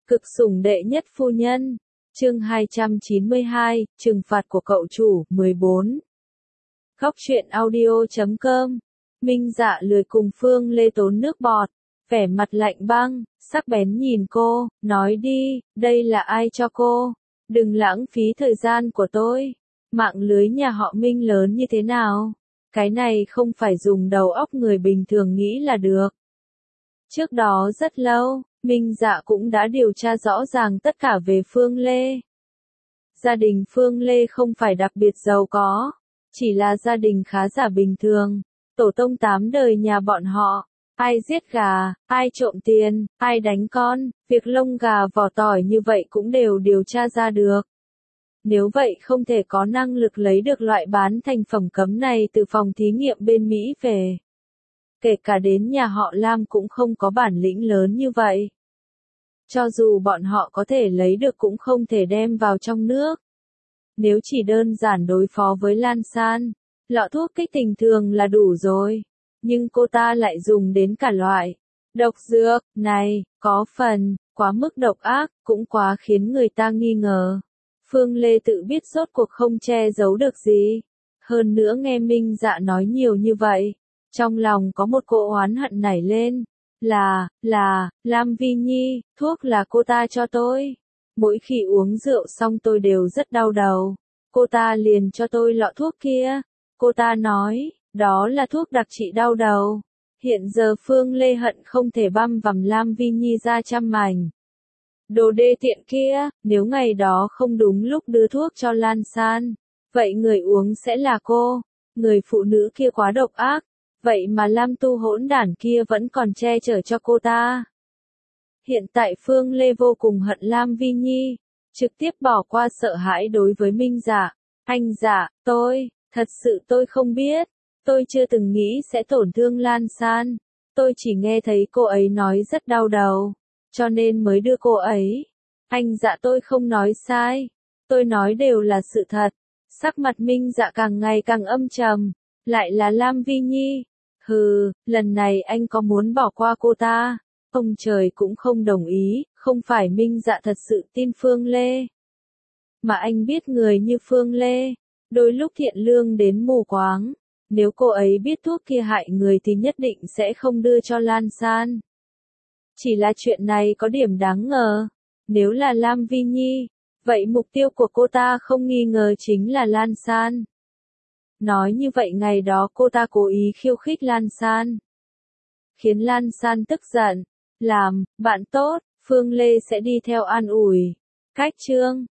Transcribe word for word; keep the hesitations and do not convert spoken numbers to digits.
Cực sủng đệ nhất phu nhân. Chương hai trăm chín mươi hai, trừng phạt của cậu chủ, mười bốn. Góc truyện audio chấm com. Minh Dạ lười cùng Phương Lê tốn nước bọt, vẻ mặt lạnh băng, sắc bén nhìn cô, nói đi, đây là ai cho cô? Đừng lãng phí thời gian của tôi. Mạng lưới nhà họ Minh lớn như thế nào? Cái này không phải dùng đầu óc người bình thường nghĩ là được. Trước đó rất lâu, Minh Dạ cũng đã điều tra rõ ràng tất cả về Phương Lê. Gia đình Phương Lê không phải đặc biệt giàu có, chỉ là gia đình khá giả bình thường. Tổ tông tám đời nhà bọn họ, ai giết gà, ai trộm tiền, ai đánh con, việc lông gà vỏ tỏi như vậy cũng đều điều tra ra được. Nếu vậy không thể có năng lực lấy được loại bán thành phẩm cấm này từ phòng thí nghiệm bên Mỹ về. Kể cả đến nhà họ Lam cũng không có bản lĩnh lớn như vậy. Cho dù bọn họ có thể lấy được cũng không thể đem vào trong nước. Nếu chỉ đơn giản đối phó với Lan San, lọ thuốc kích tình thường là đủ rồi. Nhưng cô ta lại dùng đến cả loại độc dược này, có phần quá mức độc ác, cũng quá khiến người ta nghi ngờ. Phương Lê tự biết rốt cuộc không che giấu được gì. Hơn nữa nghe Minh Dạ nói nhiều như vậy, trong lòng có một cỗ oán hận nảy lên. Là, là, Lam Vi Nhi, thuốc là cô ta cho tôi. Mỗi khi uống rượu xong tôi đều rất đau đầu. Cô ta liền cho tôi lọ thuốc kia. Cô ta nói, đó là thuốc đặc trị đau đầu. Hiện giờ Phương Lê hận không thể băm vằm Lam Vi Nhi ra trăm mảnh. Đồ đê tiện kia, nếu ngày đó không đúng lúc đưa thuốc cho Lan San, vậy người uống sẽ là cô. Người phụ nữ kia quá độc ác. Vậy mà Lam Tu hỗn đản kia vẫn còn che chở cho cô ta. Hiện tại Phương Lê vô cùng hận Lam Vi Nhi, trực tiếp bỏ qua sợ hãi đối với Minh Dạ. Anh Dạ, tôi, thật sự tôi không biết, tôi chưa từng nghĩ sẽ tổn thương Lan San. Tôi chỉ nghe thấy cô ấy nói rất đau đầu, cho nên mới đưa cô ấy. Anh Dạ tôi không nói sai, tôi nói đều là sự thật. Sắc mặt Minh Dạ càng ngày càng âm trầm. Lại là Lam Vi Nhi. Hừ, lần này anh có muốn bỏ qua cô ta? Ông trời cũng không đồng ý, không phải Minh Dạ thật sự tin Phương Lê. Mà anh biết người như Phương Lê, đôi lúc thiện lương đến mù quáng. Nếu cô ấy biết thuốc kia hại người thì nhất định sẽ không đưa cho Lan San. Chỉ là chuyện này có điểm đáng ngờ. Nếu là Lam Vi Nhi, vậy mục tiêu của cô ta không nghi ngờ chính là Lan San. Nói như vậy ngày đó cô ta cố ý khiêu khích Lan San, khiến Lan San tức giận. Làm bạn tốt, Phương Lê sẽ đi theo an ủi. Cách chương